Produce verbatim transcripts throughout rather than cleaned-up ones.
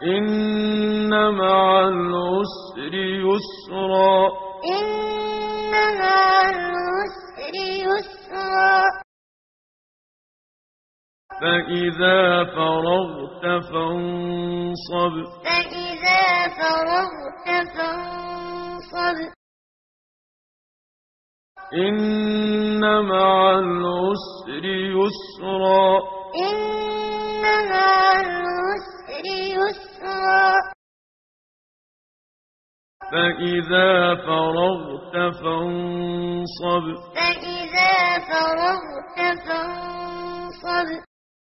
إن مع العسر يسرا إن مع العسر يسرا فإذا فرغت فانصب فإذا فرغت فانصب إن مع العسر يسرا إن مع العسر يسرا فإذا فرغت فانصب فإذا فرغت فانصب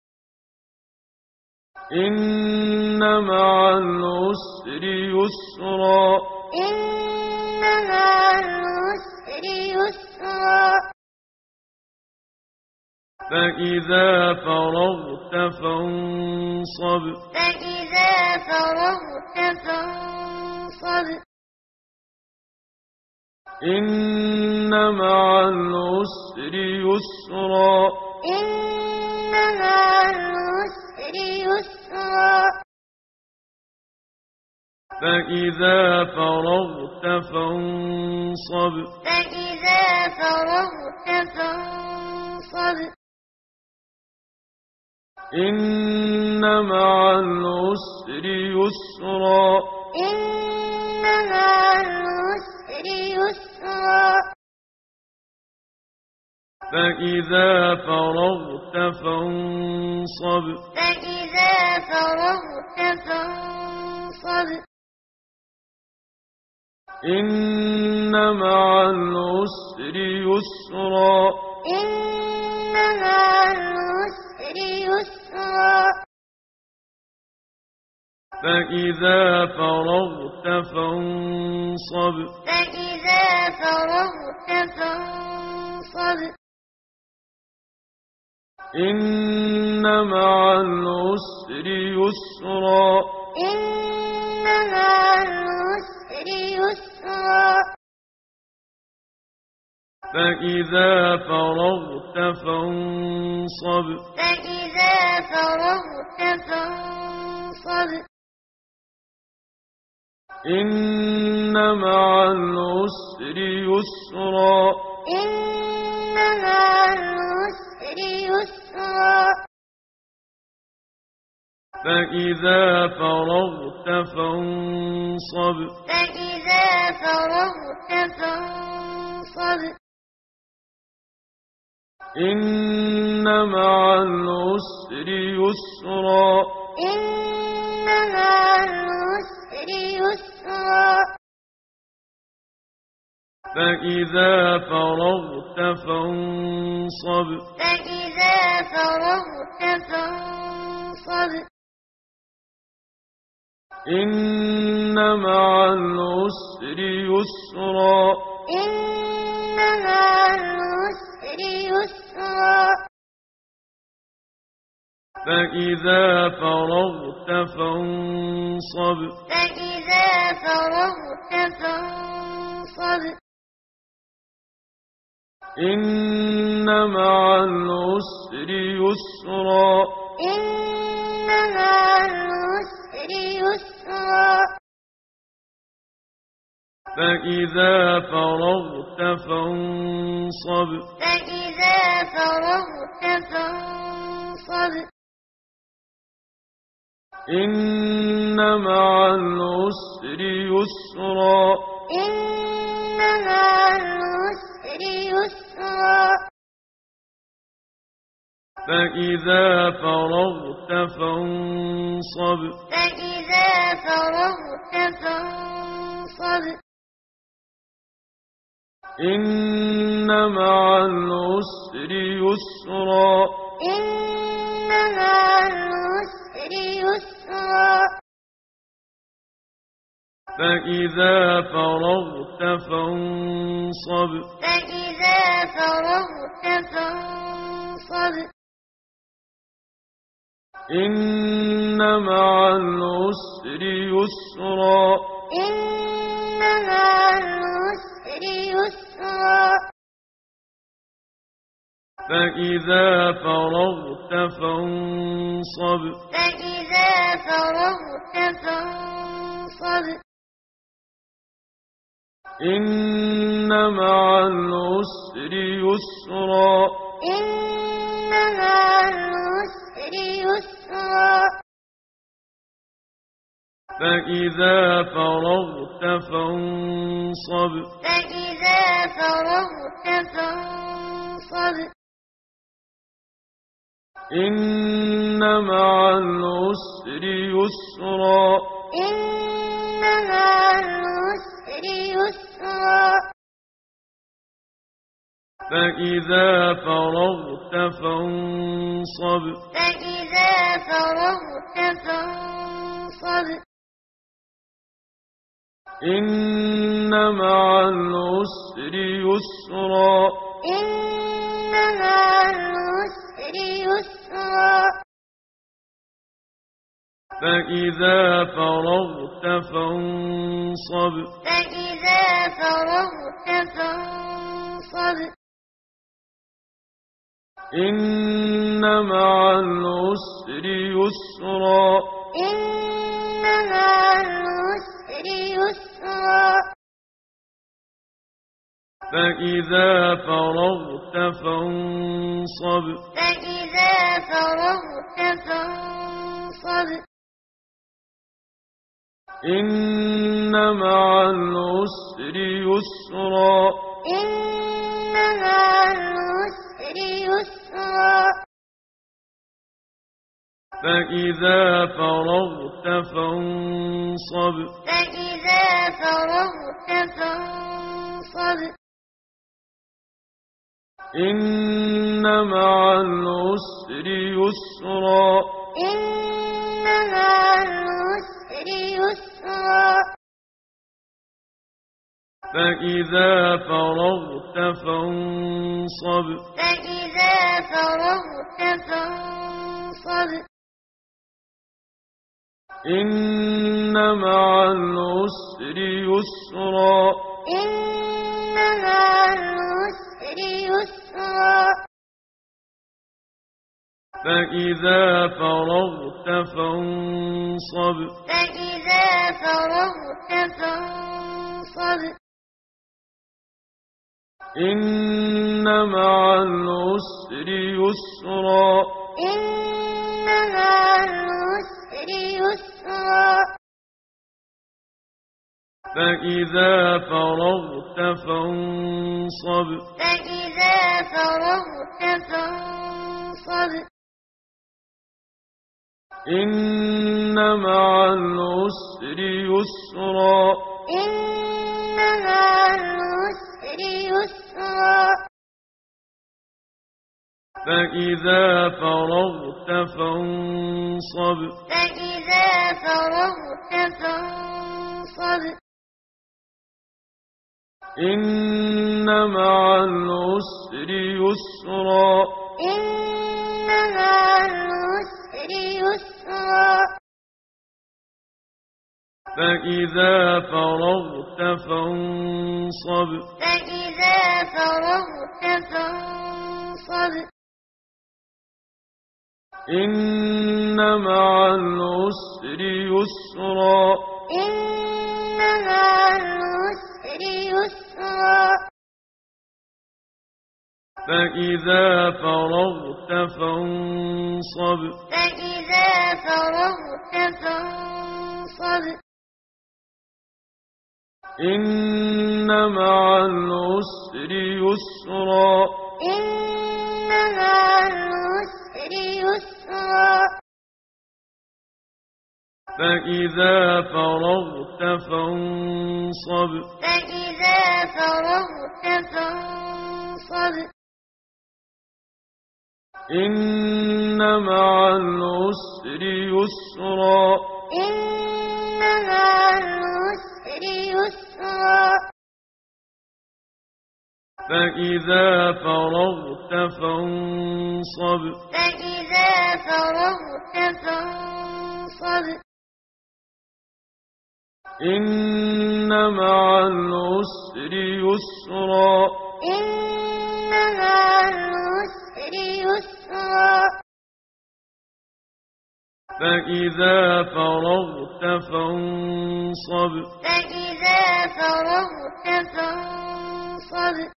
إن مع العسر يسرا إن مع العسر يسرا فإذا فرغت فانصب فإذا فرغت فانصب إن مع العسر يسرا إن مع العسر يسرا فإذا فرغت فانصب فإذا فرغت فانصب إن مع العسر يسرا إن مع العسر يسرا فإذا فرغت فانصب فإذا فرغت فانصب إن مع العسر يسرا إن مع العسر يسرا فإذا فرغت فانصب فإذا فرغت فانصب إن مع العسر يسرا إن مع العسر يسرا فإذا فرغت فانصب فإذا فرغت فانصب إن مع العسر يسرا إن مع العسر يسرا فإذا فرغت فانصب فإذا فرغت فانصب إن مع العسر يسرا إن مع العسر يسرا فإذا فرغت فانصب فإذا فرغت فانصب إن مع العسر يسرا إن مع العسر يسرا فإذا فرغت فانصب فإذا فرغت فانصب إن مع العسر يسرا إن مع العسر يسرا فإذا فرغت فانصب فإذا فرغت فانصب إن مع العسر يسرا إن مع العسر يسرا فإذا فرغت فانصب فإذا فرغت فانصب إن مع العسر يسرا إن مع العسر يسرا فإذا فرغت فانصب فإذا فرغت فانصب إن مع العسر يسرا إن مع العسر يسرا فإذا فرغت فانصب فإذا فرغت فانصب إن مع العسر يسرا إن مع العسر يسرا فإذا فرغت فانصب فإذا فرغت فانصب إن مع العسر يسرا إن مع العسر يسرا فإذا فرغت فانصب فإذا فرغت فانصب إن مع العسر يسرا إن مع العسر يسرا فإذا فرغت فانصب فإذا فرغت فانصب إن مع العسر يسرا إن مع العسر يسرا فإذا فرغت فانصب فإذا فرغت فانصب إن مع العسر يسرا إن مع العسر يسرا فإذا فرغت فانصب فإذا فرغت فانصب إن مع العسر يسرا إن مع العسر يسرا فإذا فرغت فانصب فإذا فرغت فانصب إن مع العسر يسرا إن مع العسر يسرا فإذا فرغت فانصب فإذا فرغت فانصب إن مع العسر يسرا إن مع العسر يسرا فإذا فرغت فانصب فإذا فرغت فانصب إن مع العسر يسرا إن مع العسر يسرا فإذا فرغت فانصب فإذا فرغت فانصب إن مع العسر يسرا إن مع العسر يسرا فإذا فرغت فانصب فإذا فرغت فانصب إن مع العسر يسرا إن مع العسر يسرا فإذا فرغت فانصب فإذا فرغت فانصب إن مع العسر يسرا إن مع العسر يسرا فإذا فرغت فانصب فإذا فرغت فانصب إن مع العسر يسرا إن مع العسر يسرا فإذا فرغت فانصب فإذا فرغت فانصب إن مع العسر يسرا إن مع العسر يسرا فإذا فرغت فانصب فإذا فرغت فانصب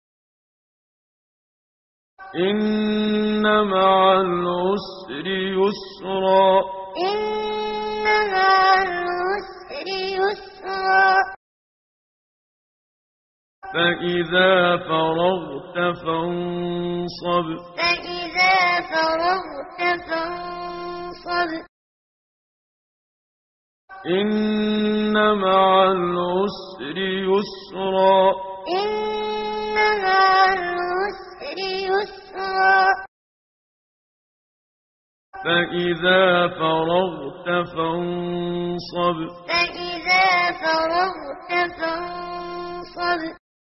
إن مع العسر يسرا إن مع العسر يسرا فإذا فرغت فانصب فإذا فرغت فانصب إن مع العسر يسرا إن مع العسر يسرا فإذا فرغت فانصب فإذا فرغت فانصب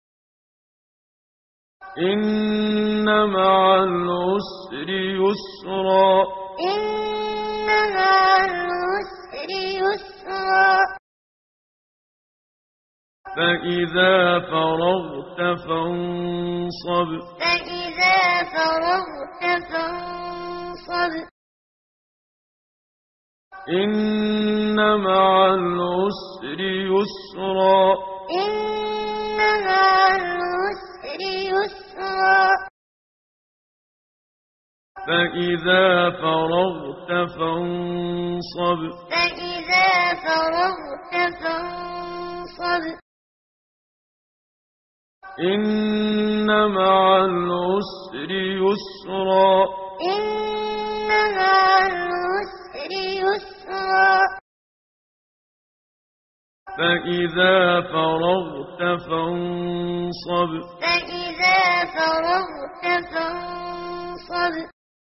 إن مع العسر يسرا إن مع العسر يسرا فإذا فرغت فانصب فإذا فرغت فانصب إن مع العسر يسرا إن مع العسر يسرا فإذا فرغت فانصب فإذا فرغت فانصب إن مع العسر يسرا إن مع العسر يسرا فإذا فرغت فانصب فإذا فرغت فانصب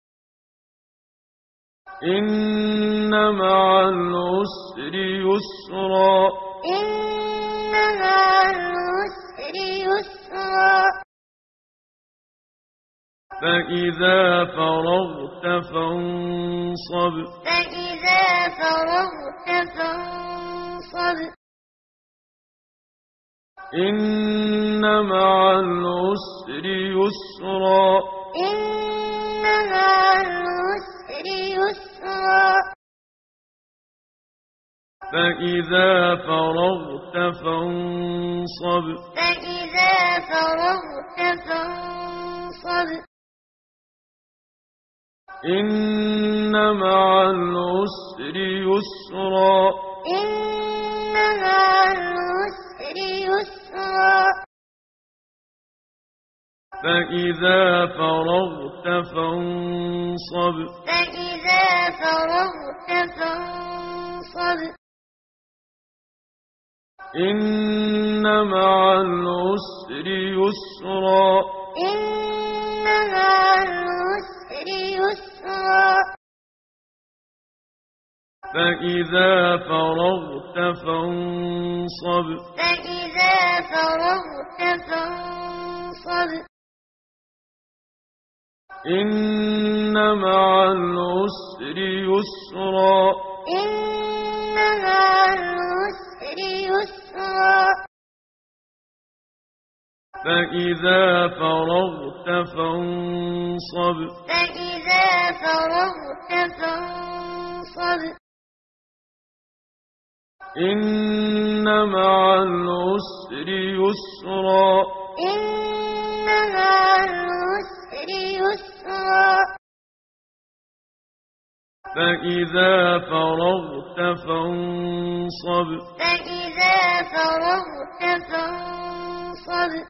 إن مع العسر يسرا إن مع العسر يسرا فإذا فرغت فانصب فإذا فرغت فانصب إن مع العسر يسرا إن مع العسر يسرا فإذا فرغت فانصب فإذا فرغت فانصب إن مع العسر يسرا إن مع العسر يسرا فإذا فرغت فانصب فإذا فرغت فانصب إن مع العسر يسرا إن مع العسر يسرا فإذا فرغت فانصب فإذا فرغت فانصب إن مع العسر يسرا إن مع العسر يسرا فإذا فرغت فانصب فإذا فرغت فانصب إن مع العسر يسرا إن مع العسر يسرا فإذا فرغت فانصب فإذا فرغت فانصب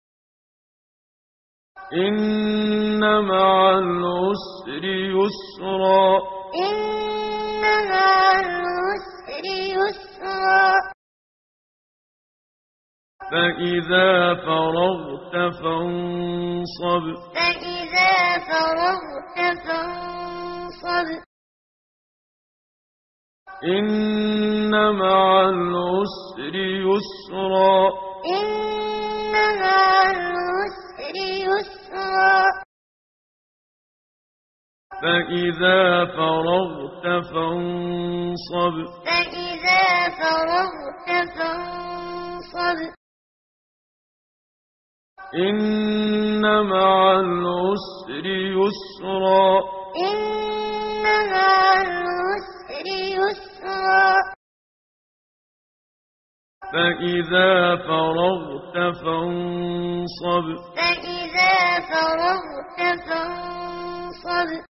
إن مع العسر يسرا إن مع العسر يسرا فإذا فرغت فانصب فإذا فرغت فانصب إن مع العسر يسرا إن مع العسر يسرا فإذا فرغت فانصب فإذا فرغت فانصب إن مع العسر يسرا إن مع العسر يسرا فإذا فرغت فانصب فإذا فرغت فانصب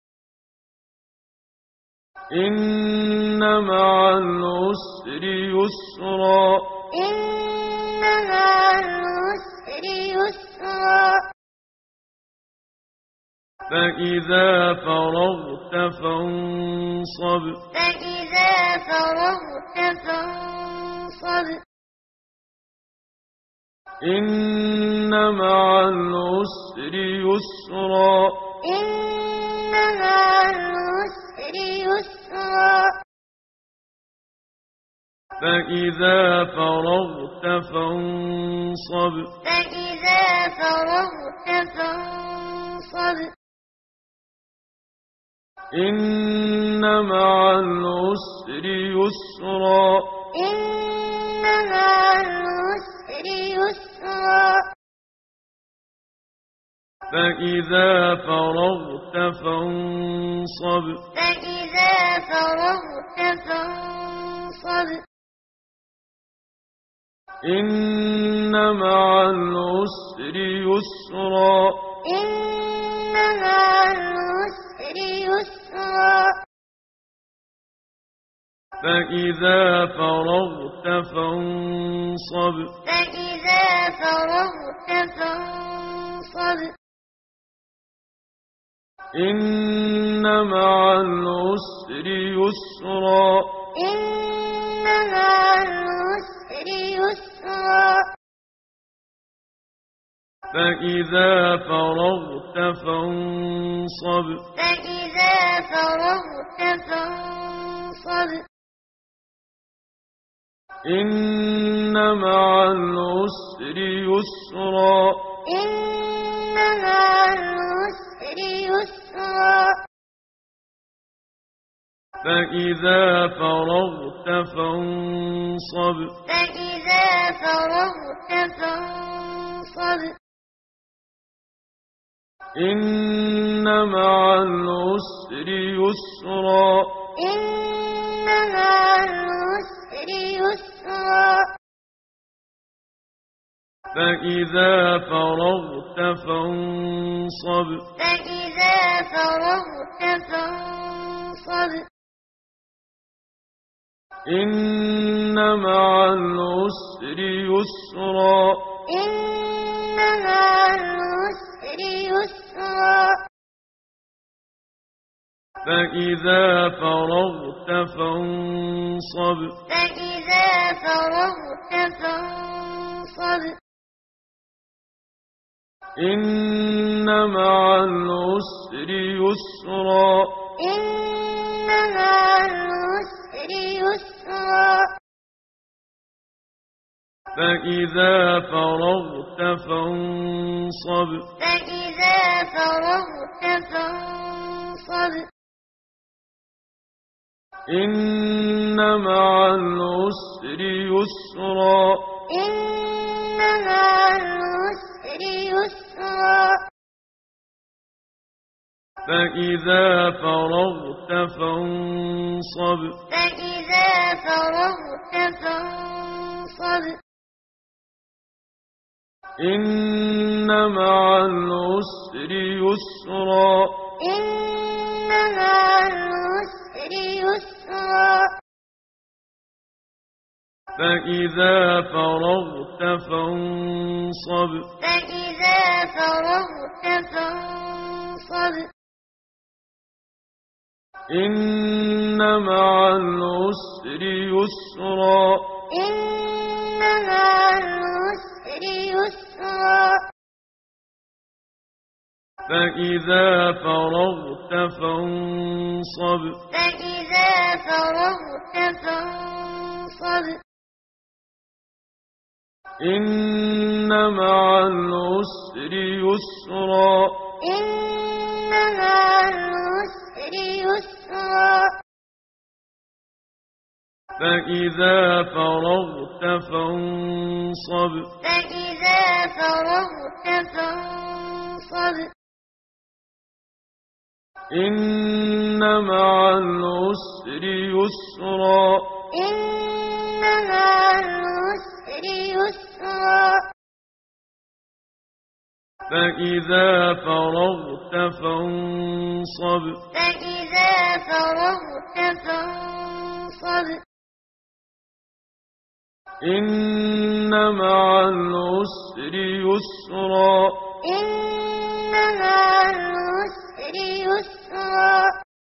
إن مع العسر يسرا إن مع العسر يسرا فإذا فرغت فانصب فإذا فرغت فانصب إن مع العسر يسرا إن مع العسر يسرا فإذا فرغت فانصب فإذا فرغت فانصب إن مع العسر يسرا إن مع العسر يسرا فإذا فرغت فانصب فإذا فرغت فانصب إن مع العسر يسرا إن مع العسر يسرا فإذا فرغت فانصب فإذا فرغت فانصب إن مع العسر يسرا إن مع العسر يسرا فإذا فرغت فانصب فإذا فرغت فانصب إن مع العسر يسرا إن مع العسر يسرا فإذا فرغت فانصب فإذا فرغت فانصب إن مع العسر يسرا إن مع العسر يسرا فإذا فرغت فانصب فإذا فرغت فانصب إن مع العسر يسرا إن مع العسر يسرا فإذا فرغت فانصب فإذا فرغت فانصب إن مع العسر يسرا إن مع العسر يسرا فإذا فرغت فانصب فإذا فرغت فانصب إن مع العسر يسرا إن مع العسر يسرا فإذا فرغت فانصب فإذا فرغت فانصب إن مع العسر يسرا إن مع العسر يسرا فإذا فرغت فانصب فإذا فرغت فانصب إن مع العسر يسرا إن مع العسر يسرا فإذا فرغت فانصب فإذا فرغت فانصب إن مع العسر يسرا إن مع العسر يسرا فإذا فرغت فانصب فإذا فرغت فانصب إن مع العسر يسرا إن مع العسر يسرا فإذا فرغت فانصب فإذا فرغت فانصب إن مع العسر يسرا إن مع العسر يسرا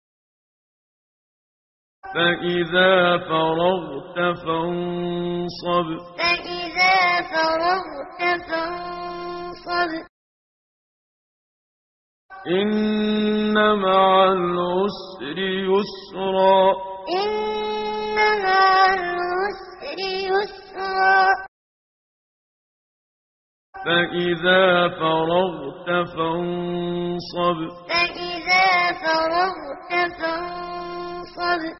فإذا فرغت فانصب فإذا فرغت فانصب إن مع العسر يسرا إن مع العسر يسرا فإذا فرغت فانصب فإذا فرغت فانصب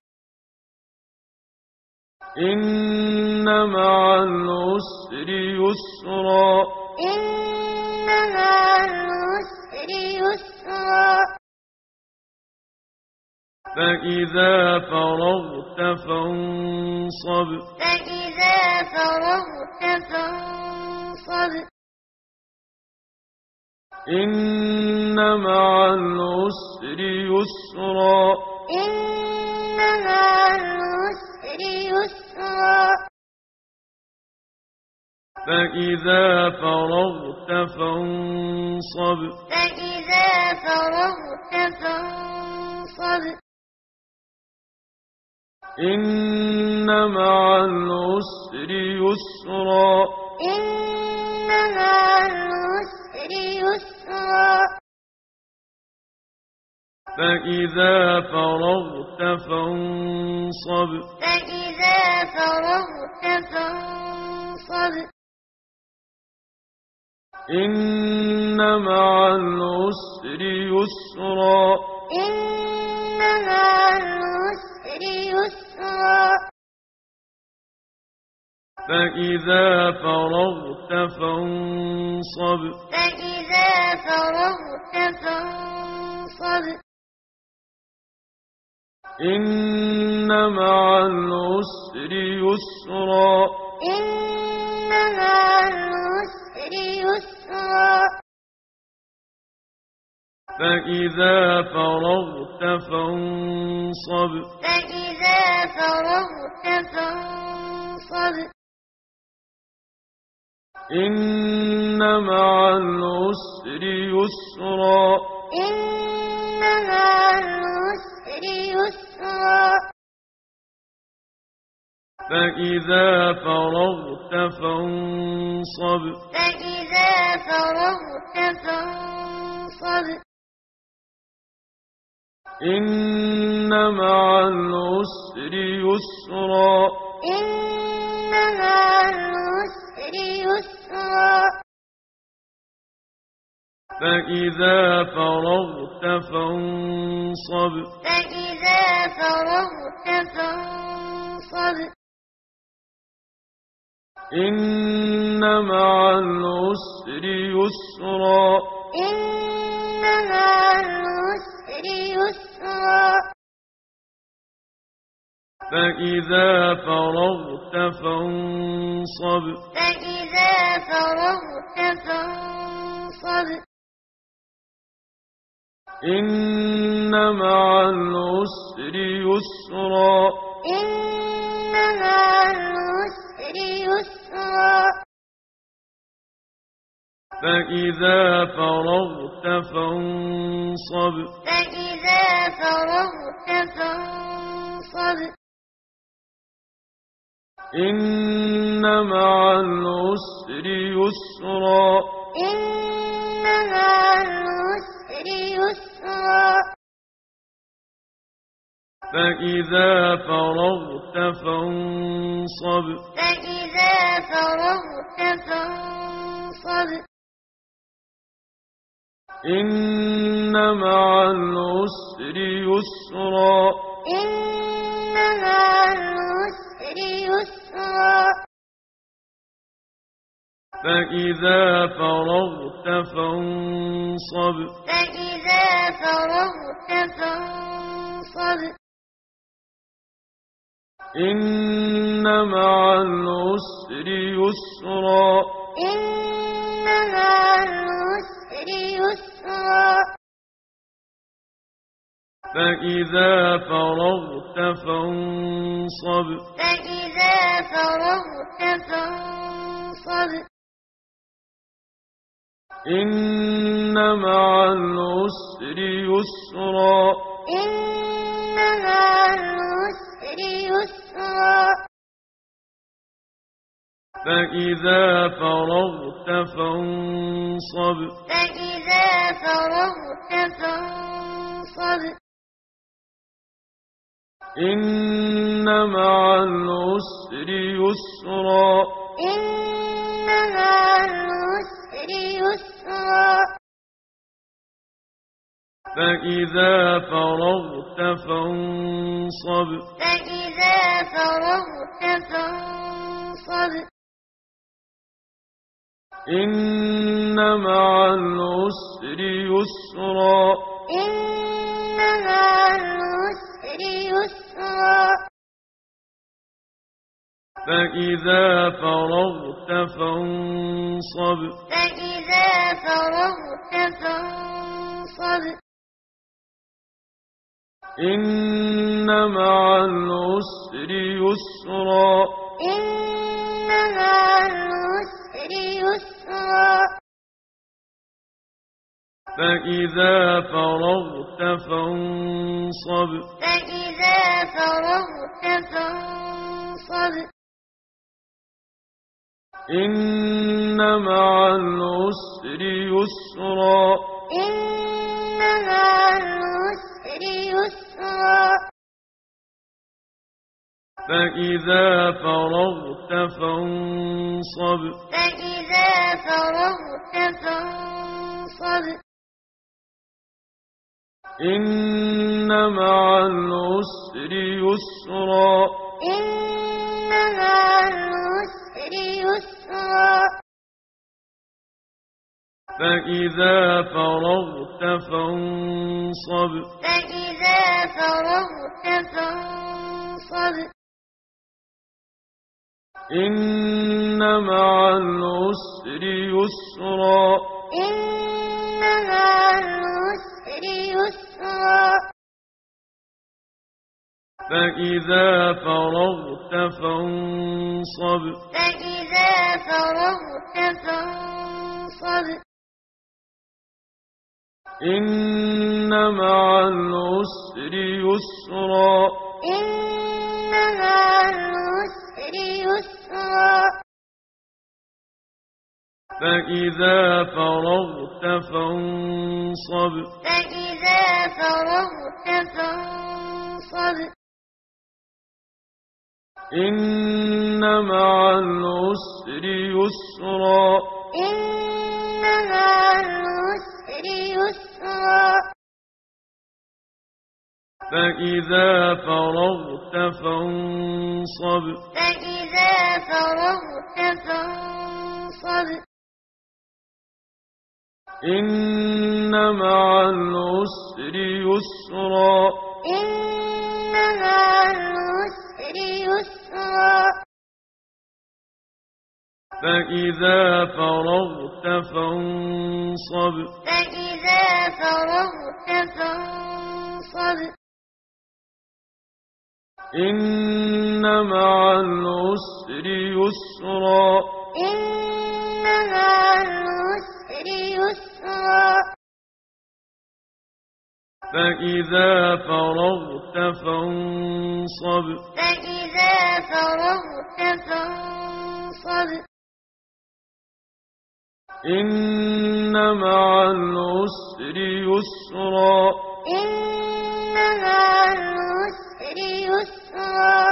إن مع العسر يسرا إن مع العسر يسرا فإذا فرغت فانصب فإذا فرغت فانصب إن مع العسر يسرا إن مع العسر يسرا فإذا فرغت فانصب فإذا فرغت فانصب إن مع العسر يسرا إن مع العسر يسرا فإذا فرغت فانصب فإذا فرغت فانصب إن مع العسر يسرا إن مع العسر يسرا فإذا فرغت فانصب فإذا فرغت فانصب إن مع العسر يسرا إن مع العسر يسرا فإذا فرغت فانصب فإذا فرغت فانصب إن مع العسر يسرا إن مع العسر يسرا فإذا فرغت فانصب فإذا فرغت فانصب إن مع العسر يسرا إن مع العسر يسرا فإذا فرغت فانصب فإذا فرغت فانصب إن مع العسر يسرا إن مع العسر يسرا فإذا فرغت فانصب فإذا فرغت فانصب إن مع العسر يسرا إن مع العسر يسرا فإذا فرغت فانصب فإذا فرغت فانصب إن مع العسر يسرا إن مع العسر يسرا فإذا فرغت فانصب فإذا فرغت فانصب إن مع العسر يسرا إن مع العسر يسرا فإذا فرغت فانصب فإذا فرغت فانصب إن مع العسر يسرا إن مع العسر يسرا فإذا فرغت فانصب فإذا فرغت فانصب إن مع العسر يسرا إن مع العسر يسرا فإذا فرغت فانصب فإذا فرغت فانصب إن مع العسر يسرا إن مع العسر يسرا فإذا فرغت فانصب فإذا فرغت فانصب إن مع العسر يسرا إن مع العسر يسرا فإذا فرغت فانصب فإذا فرغت فانصب إن مع العسر يسرا إن مع العسر يسرا فإذا فرغت فانصب فإذا فرغت فانصب إن مع العسر يسرا إن مع العسر يسرا فإذا فرغت فانصب فإذا فرغت فانصب إن مع العسر يسرا إن مع العسر يسرا فإذا فرغت فانصب فإذا فرغت فانصب إن مع العسر يسرا إن مع العسر يسرا فإذا فرغت فانصب فإذا فرغت فانصب إن مع العسر يسرا إن مع العسر يسرا فإذا فرغت فانصب فإذا فرغت فانصب إن مع العسر يسرا إن مع العسر يسرا فإذا فرغت فانصب فإذا فرغت فانصب إن مع العسر يسرا إن مع العسر يسرا فإذا فرغت فانصب فإذا فرغت فانصب إن مع العسر يسرا إن مع العسر يسرا فإذا فرغت فانصب فإذا فرغت فانصب إن مع العسر يسرا إن مع العسر يسرا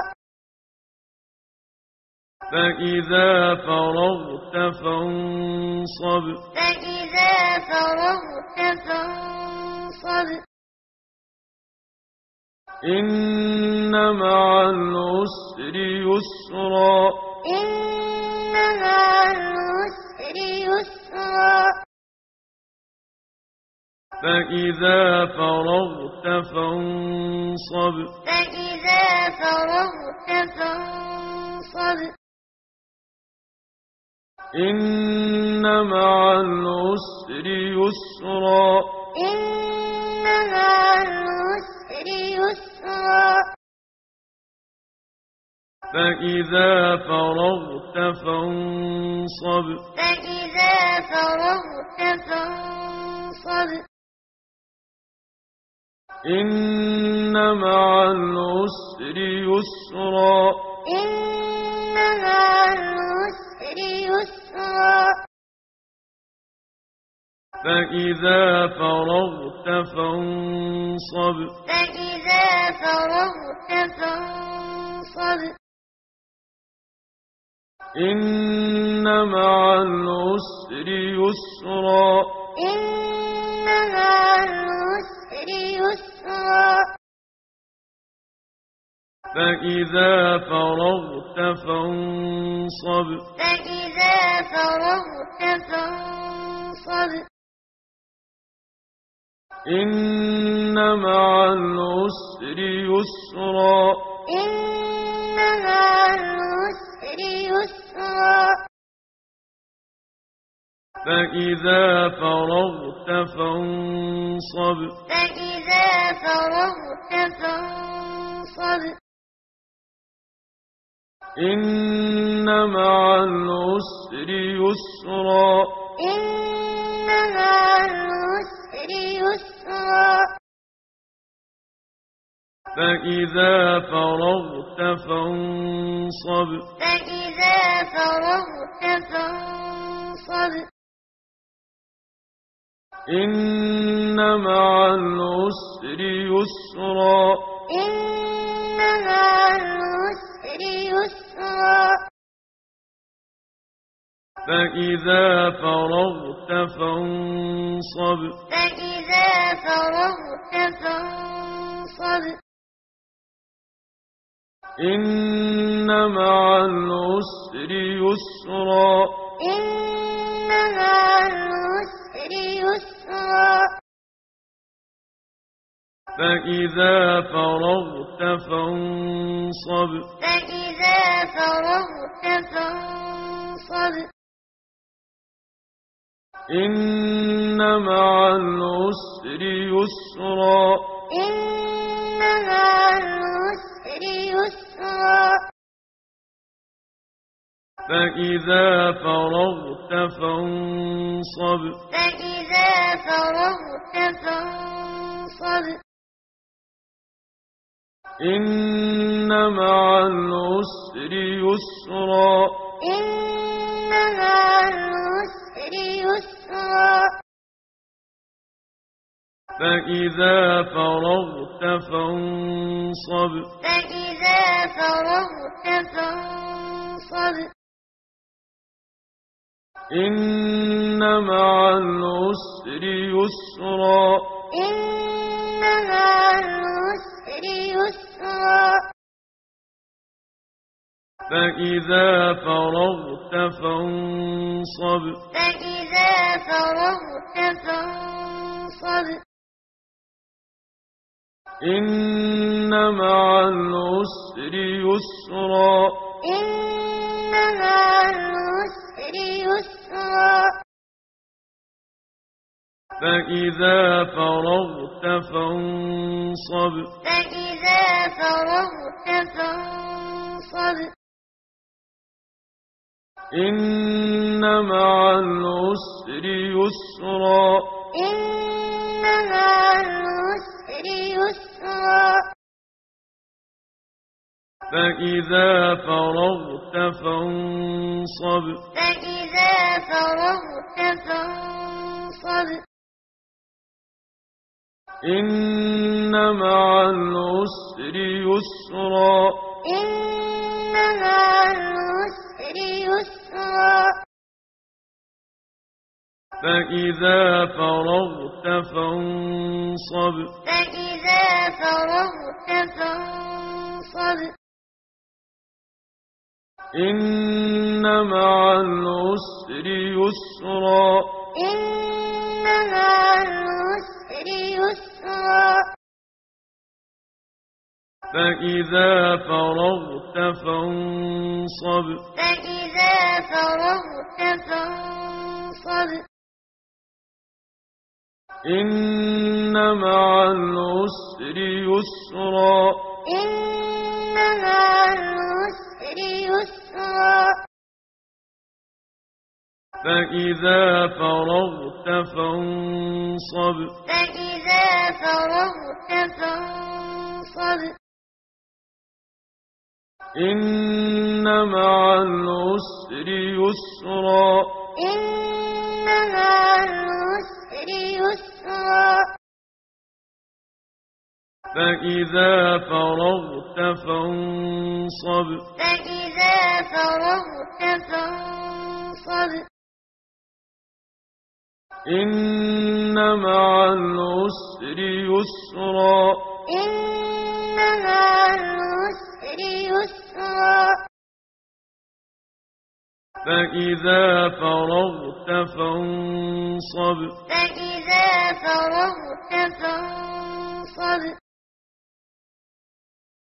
فإذا فرغت فانصب فإذا فرغت فانصب إن مع العسر يسرا إن مع العسر يسرا فإذا فرغت فانصب فإذا فرغت فانصب إن مع العسر يسرا إن مع العسر يسرا فإذا فرغت فانصب فإذا فرغت فانصب إن مع العسر يسرا إن مع العسر يسرا فإذا فرغت فانصب فإذا فرغت فانصب إن مع العسر يسرا إن مع العسر يسرا فإذا فرغت فانصب فإذا فرغت فانصب إن مع العسر يسرا إن مع العسر يسرا فإذا فرغت فانصب فإذا فرغت فانصب إن مع العسر يسرا إن مع العسر يسرا فإذا فرغت فانصب فإذا فرغت فانصب إن مع العسر يسرا إن مع العسر يسرا فإذا فرغت فانصب فإذا فرغت فانصب إن مع العسر يسرا إن مع العسر يسرا فإذا فرغت فانصب فإذا فرغت فانصب إن مع العسر يسرا إن مع العسر يسرا فإذا فرغت فانصب فإذا فرغت فانصب إن مع العسر يسرا إن مع العسر يسرا فإذا فرغت فانصب فإذا فرغت فانصب إن مع العسر يسرا إن مع العسر يسرا فإذا فرغت فانصب فإذا فرغت فانصب إن مع العسر يسرا إن مع العسر يسرا فإذا فرغت فانصب فإذا فرغت فانصب إن مع العسر يسرا إن مع العسر يسرا فإذا فرغت فانصب فإذا فرغت فانصب إن مع العسر يسرا إن مع العسر يسرا فإذا فرغت فانصب فإذا فرغت فانصب إن مع العسر يسرا إن مع العسر يسرا فإذا فرغت فانصب فإذا فرغت فانصب إن مع العسر يسرا إن مع العسر يسرا فإذا فرغت فانصب فإذا فرغت فانصب إن مع العسر يسرا إن مع العسر يسرا فإذا فرغت فانصب فإذا فرغت فانصب إن مع العسر يسرا إن مع العسر يسرا فإذا فرغت فانصب فإذا فرغت فانصب